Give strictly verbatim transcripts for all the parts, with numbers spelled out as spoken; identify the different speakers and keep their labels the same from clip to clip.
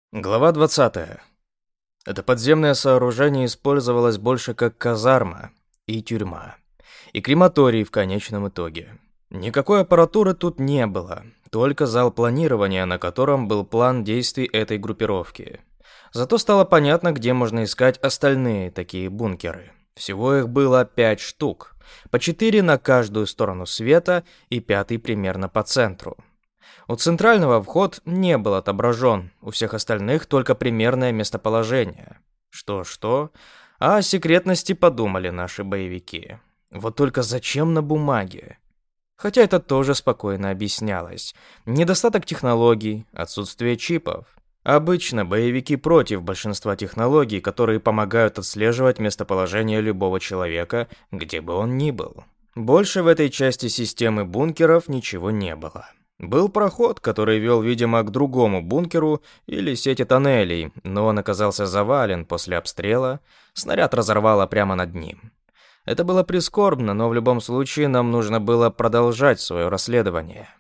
Speaker 1: Глава двадцатая. Это подземное сооружение использовалось больше как казарма и тюрьма, и крематорий в конечном итоге. Никакой аппаратуры тут не было, только зал планирования, на котором был план действий этой группировки. Зато стало понятно, где можно искать остальные такие бункеры. Всего их было пять штук, по четыре на каждую сторону света и пятый примерно по центру. У центрального вход не был отображен, у всех остальных только примерное местоположение. Что-что, а о секретности подумали наши боевики. Вот только зачем на бумаге? Хотя это тоже спокойно объяснялось. Недостаток технологий, отсутствие чипов. Обычно боевики против большинства технологий, которые помогают отслеживать местоположение любого человека, где бы он ни был. Больше в этой части системы бункеров ничего не было. Был проход, который вел, видимо, к другому бункеру или сети тоннелей, но он оказался завален после обстрела, снаряд разорвало прямо над ним. Это было прискорбно, но в любом случае нам нужно было продолжать свое расследование.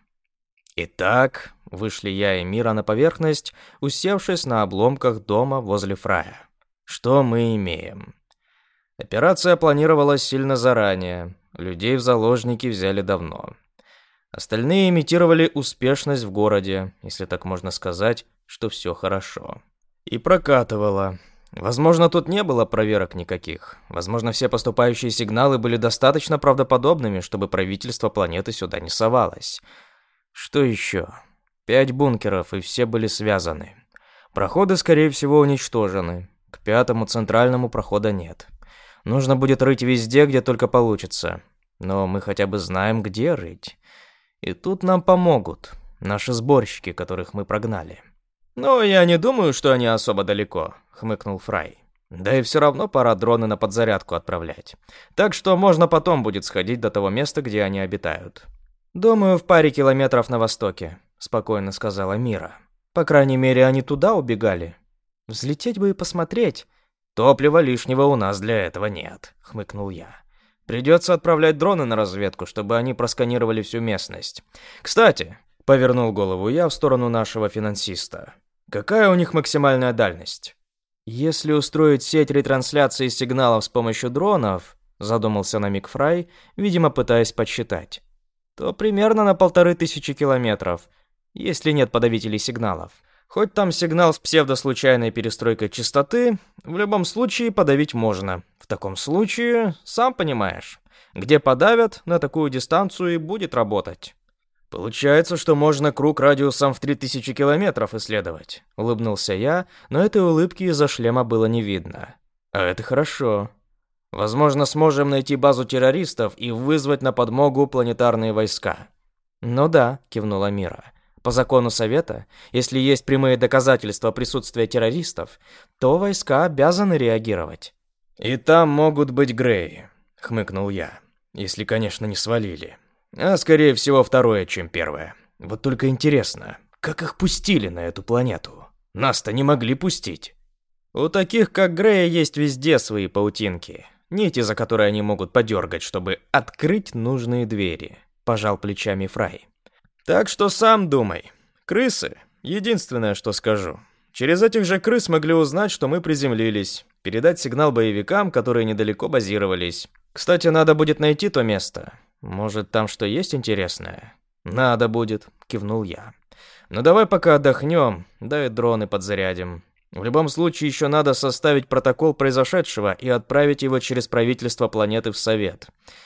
Speaker 1: Итак, вышли я и Мира на поверхность, усевшись на обломках дома возле Фрая. Что мы имеем? Операция планировалась сильно заранее, людей в заложники взяли давно. Остальные имитировали успешность в городе, если так можно сказать, что все хорошо. И прокатывало. Возможно, тут не было проверок никаких. Возможно, все поступающие сигналы были достаточно правдоподобными, чтобы правительство планеты сюда не совалось. Что еще? Пять бункеров, и все были связаны. Проходы, скорее всего, уничтожены. К пятому центральному прохода нет. Нужно будет рыть везде, где только получится. Но мы хотя бы знаем, где рыть. И тут нам помогут наши сборщики, которых мы прогнали. «Ну, я не думаю, что они особо далеко», — хмыкнул Фрай. «Да и все равно пора дроны на подзарядку отправлять. Так что можно потом будет сходить до того места, где они обитают». «Думаю, в паре километров на востоке», — спокойно сказала Мира. «По крайней мере, они туда убегали. Взлететь бы и посмотреть». «Топлива лишнего у нас для этого нет», — хмыкнул я. Придется отправлять дроны на разведку, чтобы они просканировали всю местность. Кстати, повернул голову я в сторону нашего финансиста. Какая у них максимальная дальность? Если устроить сеть ретрансляции сигналов с помощью дронов, задумался на миг Фрай, видимо, пытаясь подсчитать, то примерно на полторы тысячи километров, если нет подавителей сигналов. Хоть там сигнал с псевдослучайной перестройкой частоты, в любом случае подавить можно. В таком случае, сам понимаешь, где подавят, на такую дистанцию и будет работать. Получается, что можно круг радиусом в три тысячи километров исследовать, улыбнулся я, но этой улыбки из-за шлема было не видно. А это хорошо. Возможно, сможем найти базу террористов и вызвать на подмогу планетарные войска. Ну да, кивнула Мира. По закону Совета, если есть прямые доказательства присутствия террористов, то войска обязаны реагировать. «И там могут быть Греи», — хмыкнул я. «Если, конечно, не свалили. А, скорее всего, второе, чем первое. Вот только интересно, как их пустили на эту планету? Нас-то не могли пустить». «У таких, как Греи, есть везде свои паутинки. Нити, за которые они могут подергать, чтобы открыть нужные двери», — пожал плечами Фрай. «Так что сам думай. Крысы — единственное, что скажу. Через этих же крыс могли узнать, что мы приземлились, передать сигнал боевикам, которые недалеко базировались. Кстати, надо будет найти то место. Может, там что есть интересное?» «Надо будет», — кивнул я. «Ну давай пока отдохнем, да и дроны подзарядим. В любом случае еще надо составить протокол произошедшего и отправить его через правительство планеты в Совет.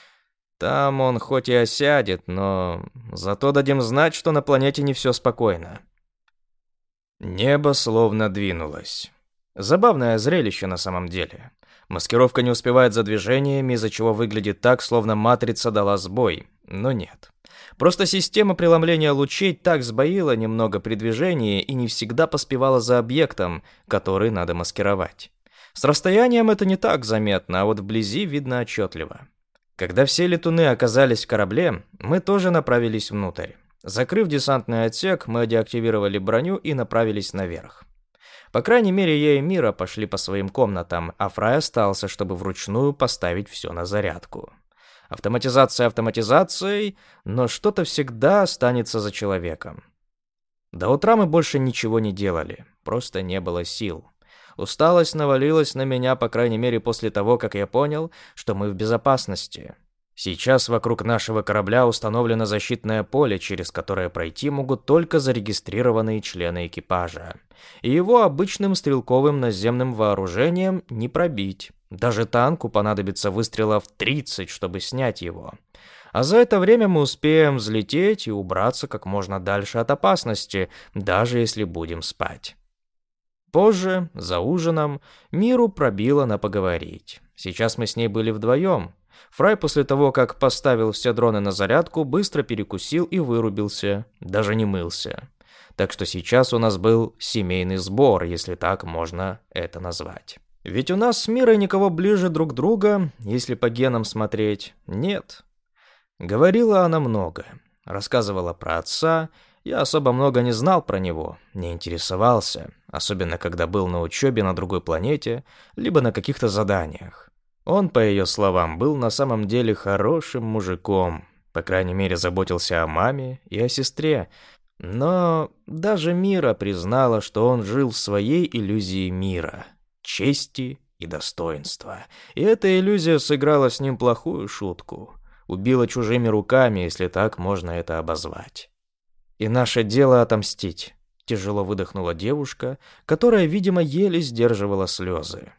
Speaker 1: Там он хоть и осядет, но зато дадим знать, что на планете не все спокойно». Небо словно двинулось. Забавное зрелище на самом деле. Маскировка не успевает за движениями, из-за чего выглядит так, словно матрица дала сбой. Но нет. Просто система преломления лучей так сбоила немного при движении и не всегда поспевала за объектом, который надо маскировать. С расстоянием это не так заметно, а вот вблизи видно отчетливо. Когда все летуны оказались в корабле, мы тоже направились внутрь. Закрыв десантный отсек, мы деактивировали броню и направились наверх. По крайней мере, я и Мира пошли по своим комнатам, а Фрай остался, чтобы вручную поставить все на зарядку. Автоматизация автоматизацией, но что-то всегда останется за человеком. До утра мы больше ничего не делали, просто не было сил. Усталость навалилась на меня, по крайней мере, после того, как я понял, что мы в безопасности. Сейчас вокруг нашего корабля установлено защитное поле, через которое пройти могут только зарегистрированные члены экипажа. И его обычным стрелковым наземным вооружением не пробить. Даже танку понадобится выстрелов тридцать, чтобы снять его. А за это время мы успеем взлететь и убраться как можно дальше от опасности, даже если будем спать. Позже, за ужином, Миру пробило на поговорить. Сейчас мы с ней были вдвоем. Фрай после того, как поставил все дроны на зарядку, быстро перекусил и вырубился, даже не мылся. Так что сейчас у нас был семейный сбор, если так можно это назвать. Ведь у нас с Мирой никого ближе друг друга, если по генам смотреть, нет. Говорила она много, рассказывала про отца. Я особо много не знал про него, не интересовался, особенно когда был на учебе на другой планете, либо на каких-то заданиях. Он, по ее словам, был на самом деле хорошим мужиком, по крайней мере, заботился о маме и о сестре. Но даже Мира признала, что он жил в своей иллюзии мира, чести и достоинства. И эта иллюзия сыграла с ним плохую шутку. Убила чужими руками, если так можно это обозвать. «И наше дело отомстить», — тяжело выдохнула девушка, которая, видимо, еле сдерживала слезы.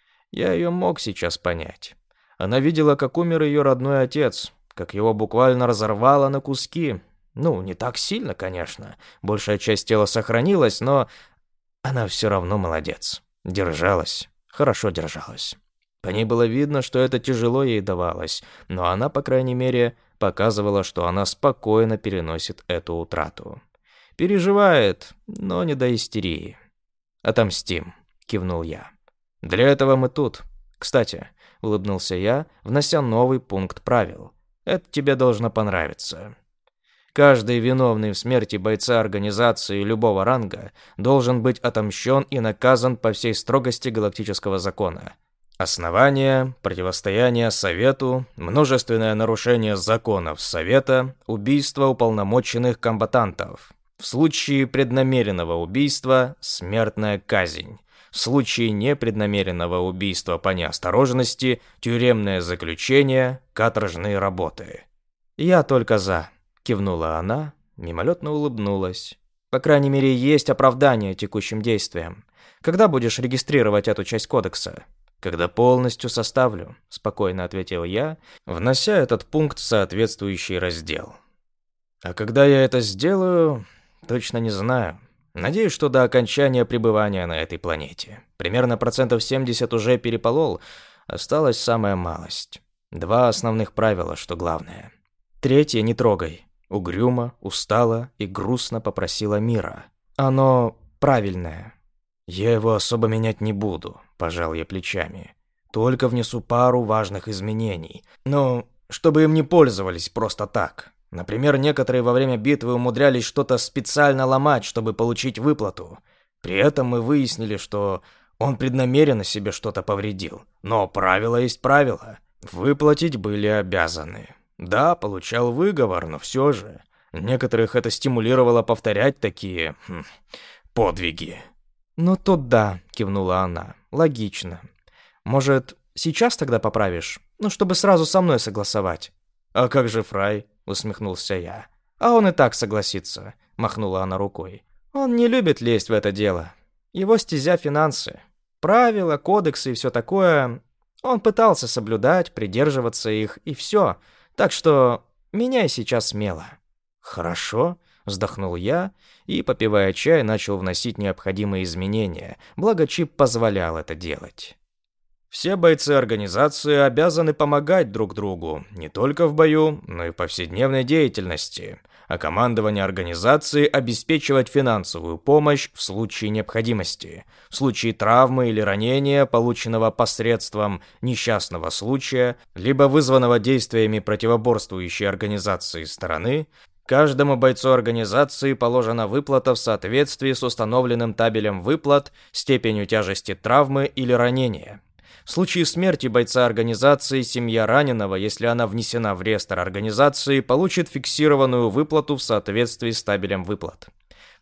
Speaker 1: Я ее мог сейчас понять. Она видела, как умер ее родной отец, как его буквально разорвало на куски. Ну, не так сильно, конечно. Большая часть тела сохранилась, но она все равно молодец. Держалась, хорошо держалась. По ней было видно, что это тяжело ей давалось, но она, по крайней мере, показывала, что она спокойно переносит эту утрату. Переживает, но не до истерии. «Отомстим», — кивнул я. «Для этого мы тут. Кстати», — улыбнулся я, внося новый пункт правил. «Это тебе должно понравиться. Каждый виновный в смерти бойца организации любого ранга должен быть отомщен и наказан по всей строгости галактического закона. Основание, противостояние Совету, множественное нарушение законов Совета, убийство уполномоченных комбатантов. В случае преднамеренного убийства – смертная казнь. В случае непреднамеренного убийства по неосторожности – тюремное заключение, каторжные работы». «Я только за», – кивнула она, мимолетно улыбнулась. «По крайней мере, есть оправдание текущим действиям. Когда будешь регистрировать эту часть кодекса?» «Когда полностью составлю», — спокойно ответил я, внося этот пункт в соответствующий раздел. «А когда я это сделаю, точно не знаю. Надеюсь, что до окончания пребывания на этой планете. Примерно процентов семьдесят уже переполол, осталась самая малость. Два основных правила, что главное. Третье не трогай». Угрюмо, устало и грустно попросила Мира. «Оно правильное». «Я его особо менять не буду», – пожал я плечами. «Только внесу пару важных изменений. Ну, чтобы им не пользовались просто так. Например, некоторые во время битвы умудрялись что-то специально ломать, чтобы получить выплату. При этом мы выяснили, что он преднамеренно себе что-то повредил. Но правило есть правило. Выплатить были обязаны. Да, получал выговор, но все же. Некоторых это стимулировало повторять такие хм, подвиги». «Ну тут да», — кивнула она. «Логично. Может, сейчас тогда поправишь? Ну, чтобы сразу со мной согласовать». «А как же Фрай?» — усмехнулся я. «А он и так согласится», — махнула она рукой. «Он не любит лезть в это дело. Его стезя финансы. Правила, кодексы и все такое. Он пытался соблюдать, придерживаться их, и все. Так что меняй сейчас смело». «Хорошо», — вздохнул я и, попивая чай, начал вносить необходимые изменения, благо чип позволял это делать. Все бойцы организации обязаны помогать друг другу, не только в бою, но и в повседневной деятельности, а командование организации обеспечивать финансовую помощь в случае необходимости, в случае травмы или ранения, полученного посредством несчастного случая, либо вызванного действиями противоборствующей организации стороны. Каждому бойцу организации положена выплата в соответствии с установленным табелем выплат, степенью тяжести травмы или ранения. В случае смерти бойца организации, семья раненого, если она внесена в реестр организации, получит фиксированную выплату в соответствии с табелем выплат.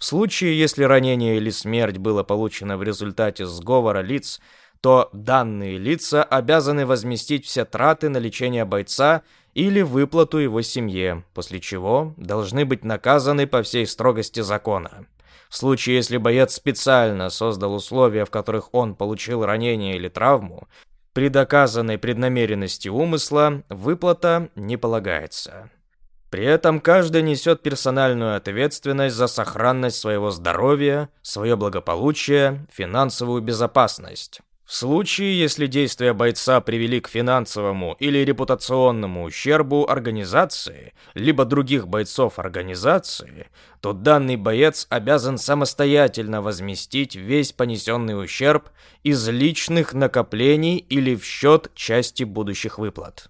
Speaker 1: В случае, если ранение или смерть было получено в результате сговора лиц, то данные лица обязаны возместить все траты на лечение бойца или выплату его семье, после чего должны быть наказаны по всей строгости закона. В случае, если боец специально создал условия, в которых он получил ранение или травму, при доказанной преднамеренности умысла выплата не полагается. При этом каждый несет персональную ответственность за сохранность своего здоровья, свое благополучие, финансовую безопасность. В случае, если действия бойца привели к финансовому или репутационному ущербу организации, либо других бойцов организации, то данный боец обязан самостоятельно возместить весь понесенный ущерб из личных накоплений или в счет части будущих выплат.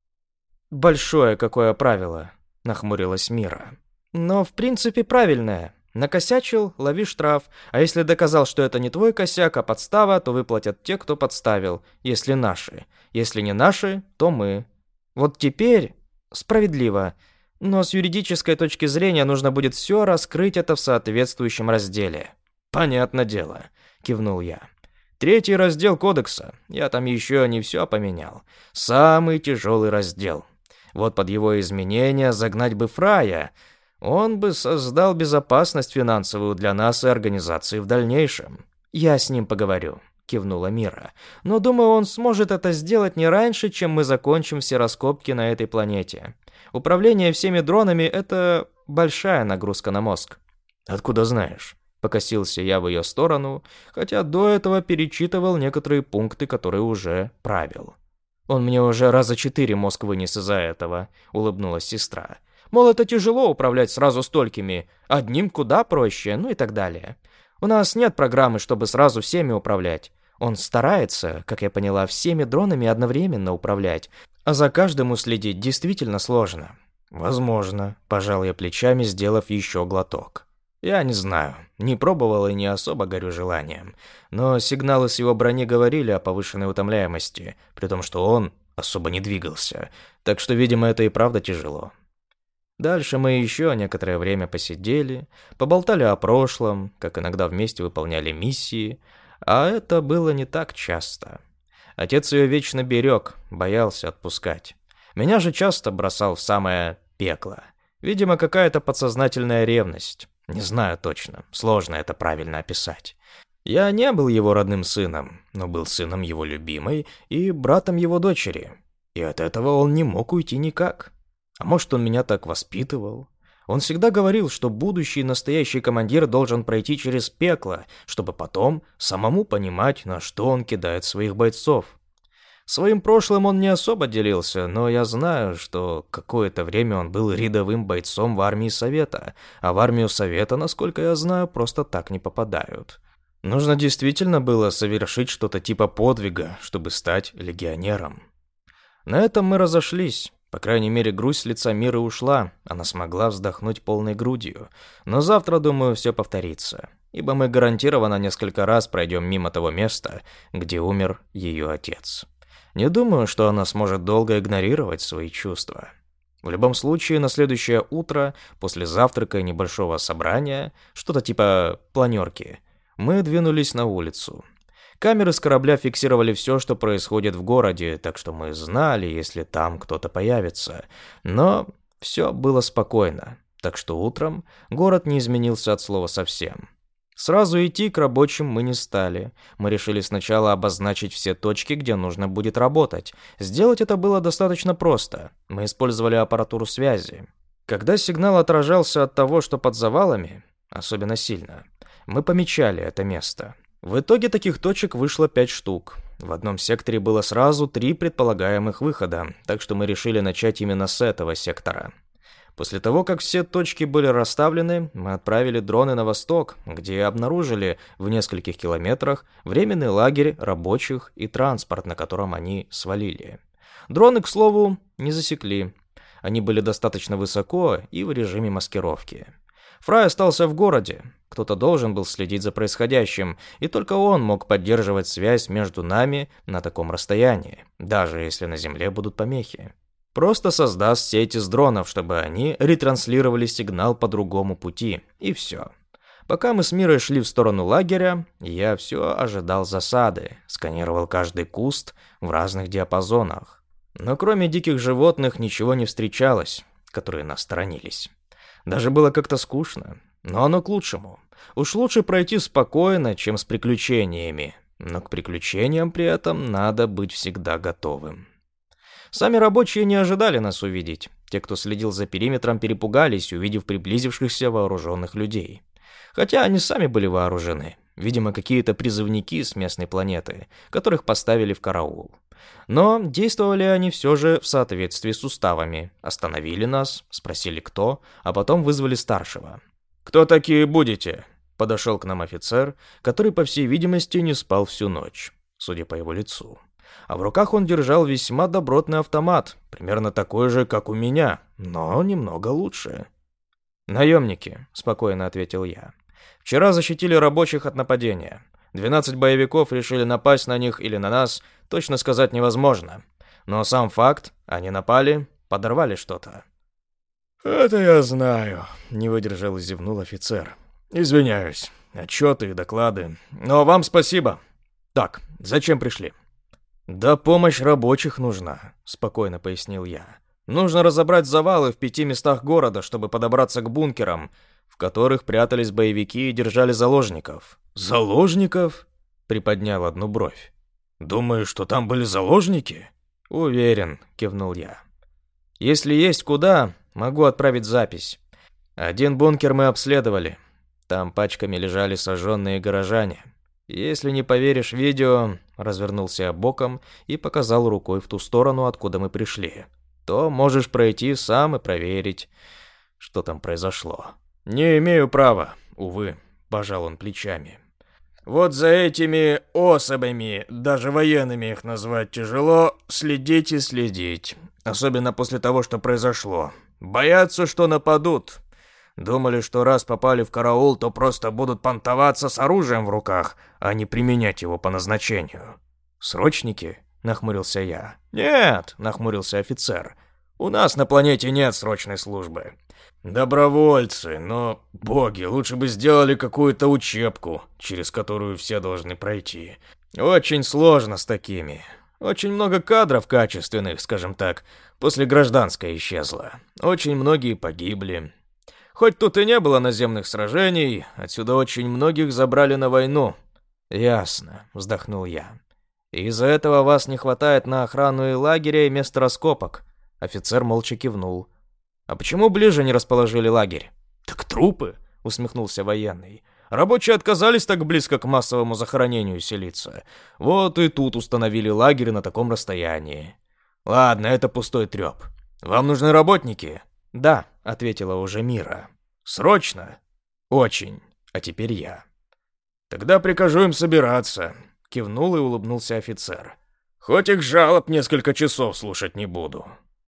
Speaker 1: «Большое какое правило», — нахмурилась Мира. «Но в принципе правильное. Накосячил — лови штраф, а если доказал, что это не твой косяк, а подстава, то выплатят те, кто подставил, если наши. Если не наши, то мы. Вот теперь справедливо, но с юридической точки зрения нужно будет все раскрыть это в соответствующем разделе». «Понятно дело», — кивнул я. «Третий раздел кодекса. Я там еще не все поменял. Самый тяжелый раздел. Вот под его изменения загнать бы Фрая. Он бы создал безопасность финансовую для нас и организации в дальнейшем». «Я с ним поговорю», — кивнула Мира. «Но думаю, он сможет это сделать не раньше, чем мы закончим все раскопки на этой планете. Управление всеми дронами — это большая нагрузка на мозг». «Откуда знаешь?» — покосился я в ее сторону, хотя до этого перечитывал некоторые пункты, которые уже правил. «Он мне уже раза четыре мозг вынес из-за этого», — улыбнулась сестра. «Мол, это тяжело управлять сразу столькими, одним куда проще, ну и так далее. У нас нет программы, чтобы сразу всеми управлять. Он старается, как я поняла, всеми дронами одновременно управлять, а за каждым уследить действительно сложно». «Возможно», — пожал я плечами, сделав еще глоток. «Я не знаю, не пробовал и не особо горю желанием, но сигналы с его брони говорили о повышенной утомляемости, при том, что он особо не двигался, так что, видимо, это и правда тяжело». Дальше мы еще некоторое время посидели, поболтали о прошлом, как иногда вместе выполняли миссии, а это было не так часто. Отец ее вечно берег, боялся отпускать. Меня же часто бросал в самое пекло. Видимо, какая-то подсознательная ревность. Не знаю точно, сложно это правильно описать. Я не был его родным сыном, но был сыном его любимой и братом его дочери. И от этого он не мог уйти никак. А может, он меня так воспитывал? Он всегда говорил, что будущий настоящий командир должен пройти через пекло, чтобы потом самому понимать, на что он кидает своих бойцов. Своим прошлым он не особо делился, но я знаю, что какое-то время он был рядовым бойцом в армии Совета, а в армию Совета, насколько я знаю, просто так не попадают. Нужно действительно было совершить что-то типа подвига, чтобы стать легионером. На этом мы разошлись. По крайней мере, грусть с лица Миры ушла, она смогла вздохнуть полной грудью. Но завтра, думаю, все повторится, ибо мы гарантированно несколько раз пройдем мимо того места, где умер ее отец. Не думаю, что она сможет долго игнорировать свои чувства. В любом случае, на следующее утро, после завтрака и небольшого собрания, что-то типа планерки, мы двинулись на улицу. Камеры с корабля фиксировали все, что происходит в городе, так что мы знали, если там кто-то появится. Но все было спокойно, так что утром город не изменился от слова совсем. Сразу идти к рабочим мы не стали. Мы решили сначала обозначить все точки, где нужно будет работать. Сделать это было достаточно просто. Мы использовали аппаратуру связи. Когда сигнал отражался от того, что под завалами, особенно сильно, мы помечали это место. В итоге таких точек вышло пять штук. В одном секторе было сразу три предполагаемых выхода, так что мы решили начать именно с этого сектора. После того, как все точки были расставлены, мы отправили дроны на восток, где обнаружили в нескольких километрах временный лагерь рабочих и транспорт, на котором они свалили. Дроны, к слову, не засекли. Они были достаточно высоко и в режиме маскировки. Фрай остался в городе. Кто-то должен был следить за происходящим, и только он мог поддерживать связь между нами на таком расстоянии, даже если на Земле будут помехи. Просто создаст сеть из дронов, чтобы они ретранслировали сигнал по другому пути, и все. Пока мы с Мирой шли в сторону лагеря, я все ожидал засады, сканировал каждый куст в разных диапазонах. Но кроме диких животных ничего не встречалось, которые нас сторонились. Даже было как-то скучно, но оно к лучшему. Уж лучше пройти спокойно, чем с приключениями, но к приключениям при этом надо быть всегда готовым. Сами рабочие не ожидали нас увидеть. Те, кто следил за периметром, перепугались, увидев приблизившихся вооруженных людей. Хотя они сами были вооружены. Видимо, какие-то призывники с местной планеты, которых поставили в караул. Но действовали они все же в соответствии с уставами. Остановили нас, спросили кто, а потом вызвали старшего. «Кто такие будете?» Подошел к нам офицер, который, по всей видимости, не спал всю ночь, судя по его лицу. А в руках он держал весьма добротный автомат, примерно такой же, как у меня, но немного лучше. «Наемники», — спокойно ответил я. «Вчера защитили рабочих от нападения. Двенадцать боевиков решили напасть на них или на нас, точно сказать невозможно. Но сам факт, они напали, подорвали что-то». «Это я знаю», — не выдержал и зевнул офицер. «Извиняюсь. Отчеты и доклады. Но вам спасибо. Так, зачем пришли?» «Да помощь рабочих нужна», — спокойно пояснил я. «Нужно разобрать завалы в пяти местах города, чтобы подобраться к бункерам, в которых прятались боевики и держали заложников». «Заложников?» — приподнял одну бровь. «Думаю, что там были заложники?» «Уверен», — кивнул я. «Если есть куда, могу отправить запись. Один бункер мы обследовали. Там пачками лежали сожженные горожане. Если не поверишь видео, развернулся боком и показал рукой в ту сторону, откуда мы пришли, то можешь пройти сам и проверить, что там произошло». «Не имею права, увы», — пожал он плечами. «Вот за этими особями, даже военными их назвать тяжело, следить и следить. Особенно после того, что произошло. Боятся, что нападут. Думали, что раз попали в караул, то просто будут понтоваться с оружием в руках, а не применять его по назначению». «Срочники?» — нахмурился я. «Нет», — нахмурился офицер. «У нас на планете нет срочной службы. Добровольцы, но, боги, лучше бы сделали какую-то учебку, через которую все должны пройти. Очень сложно с такими. Очень много кадров качественных, скажем так, после гражданской исчезло. Очень многие погибли. Хоть тут и не было наземных сражений, отсюда очень многих забрали на войну». «Ясно», — вздохнул я. «Из-за этого вас не хватает на охрану и лагеря, и мест раскопок». Офицер молча кивнул. «А почему ближе не расположили лагерь?» «Так трупы», — усмехнулся военный. «Рабочие отказались так близко к массовому захоронению селиться. Вот и тут установили лагерь на таком расстоянии. Ладно, это пустой треп. Вам нужны работники?» «Да», — ответила уже Мира. «Срочно?» «Очень. А теперь я». «Тогда прикажу им собираться», — кивнул и улыбнулся офицер. «Хоть их жалоб несколько часов слушать не буду.